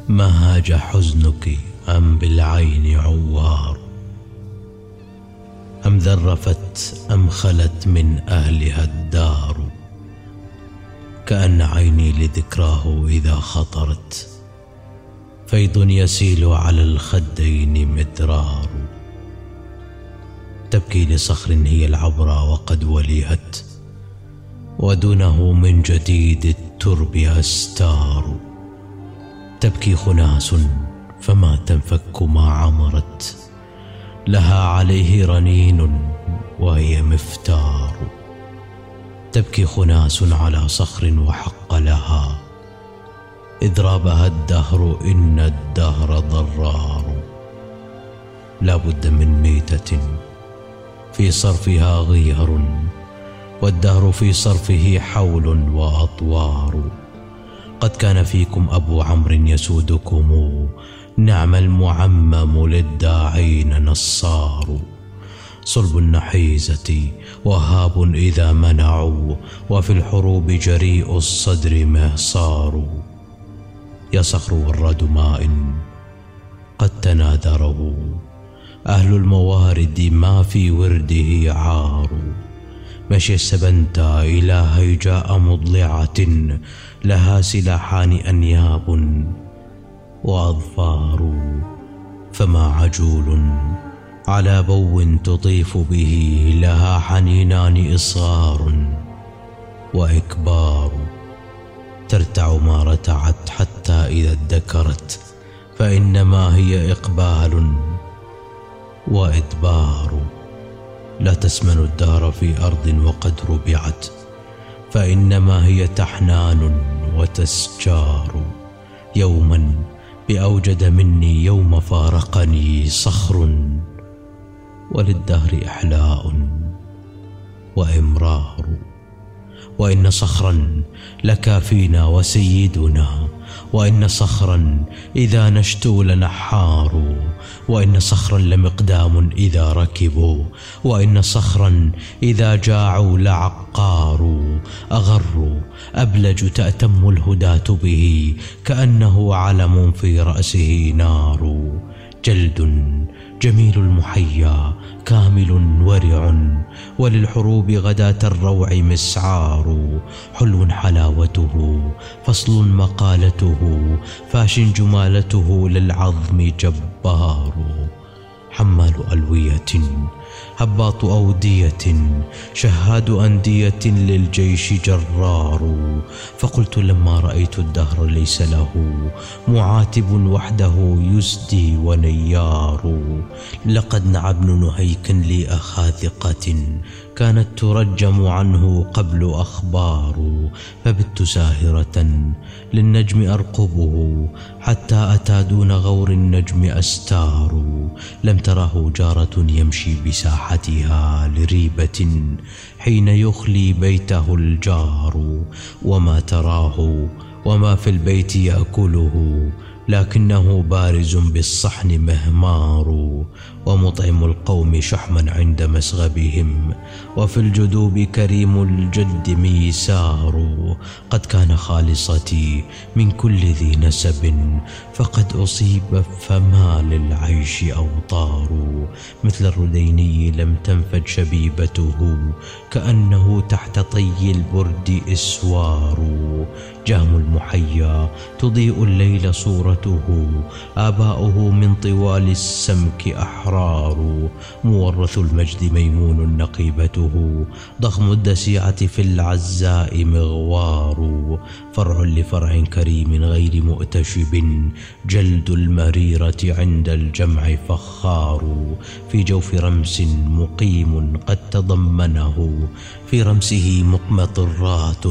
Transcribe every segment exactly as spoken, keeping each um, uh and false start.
ما هاج حزنك أم بالعين عوار، أم ذرفت أم خلت من أهلها الدار، كأن عيني لذكراه إذا خطرت فيض يسيل على الخدين مدرار. تبكي لصخر هي العبرى وقد وليهت، ودونه من جديد الترب أستار. تبكي خناس فما تنفك ما عمرت، لها عليه رنين وهي مفتار. تبكي خناس على صخر وحق لها، إذ رابها الدهر إن الدهر ضرار. لا بد من ميتة في صرفها غير، والدهر في صرفه حول وأطوار. قد كان فيكم أبو عمرو يسودكم، نعم المعمم للداعين نصار. صلب النحيزة وهاب إذا منعوا، وفي الحروب جريء الصدر مهصار. يا صخر ورد ماء قد تناثره، أهل الموارد ما في ورده عار. مشي السبنتا إلى هيجاء مضلعة، لها سلاحان أنياب وأظفار. فما عجول على بو تطيف به، لها حنينان إصغار وإكبار. ترتع ما رتعت حتى إذا ادكرت، فإنما هي إقبال وإدبار. لا تسمن الدار في أرض وقد ربعت، فإنما هي تحنان وتسجار. يوما بأوجد مني يوم فارقني صخر، وللدهر إحلاء وإمرار. وإن صخرا لكافينا وسيدنا، وإن صخرا إذا نشتوا لنحار. وإن صخرا لمقدام إذا ركبوا، وإن صخرا إذا جاعوا لعقار. أغر أبلج تأتم الهداة به، كأنه علم في رأسه نار. جلد جميل المحيا كامل ورع، وللحروب غداة الروع مسعار. حلو حلاوته فصل مقالته، فاش جمالته للعظم جبار. حمال ألوية هباط أودية، شهاد أندية للجيش جرار. فقلت لما رأيت الدهر ليس له معاتب وحده يسدي ونيار. لقد نعى ابن نهيك لي أخا ثقة، كانت ترجم عنه قبل أخبار. فبت ساهرة للنجم أرقبه، حتى أتى دون غور النجم أستار. لم تره جارة يمشي بساحتها لريبة، حين يخلي بيته الجار. وما تراه وما في البيت يأكله، لكنه بارز بالصحن مهمار. ومطعم القوم شحما عند مسغبهم، وفي الجدوب كريم الجد ميسار. قد كان خالصتي من كل ذي نسب، فقد أصيب فما للعيش أوطار. مثل الرديني لم تنفد شبيبته، كأنه تحت طي البرد إسوار. جهم المحيا تضيء الليل صورته، آباؤه من طوال السمك أحرار. مورث المجد ميمون نقيبته، ضخم الدسيعة في العزاء مغوار. فرع لفرع كريم غير مؤتشب، جلد المريرة عند الجمع فخار. في جوف رمس مقيم قد تضمنه، في رمسه مقمطرات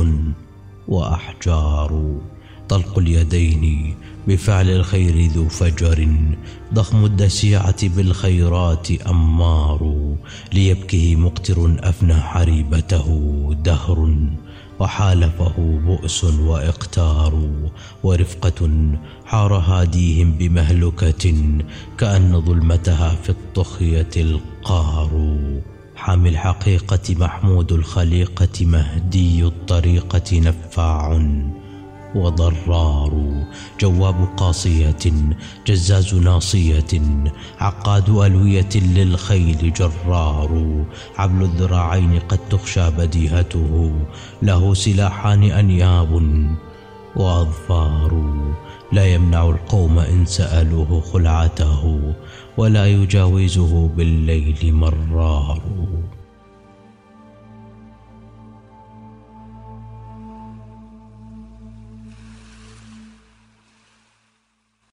وأحجار. طلق اليدين بفعل الخير ذو فجر، ضخم الدسيعة بالخيرات أمار. ليبكه مقتر أفنى حريبته دهر، وحالفه بؤس وإقتار. ورفقة حار هاديهم بمهلكة، كأن ظلمتها في الطخية القار. حامي الحقيقة محمود الخليقة، مهدي الطريقة نفاع، وضرار، جواب قاصية جزاز ناصية، عقاد ألوية للخيل جرار، حبل الذراعين قد تخشى بديهته، له سلاحان أنياب وأظفار، لا يمنع القوم إن سألوه خلعته، ولا يجاوزه بالليل مرار.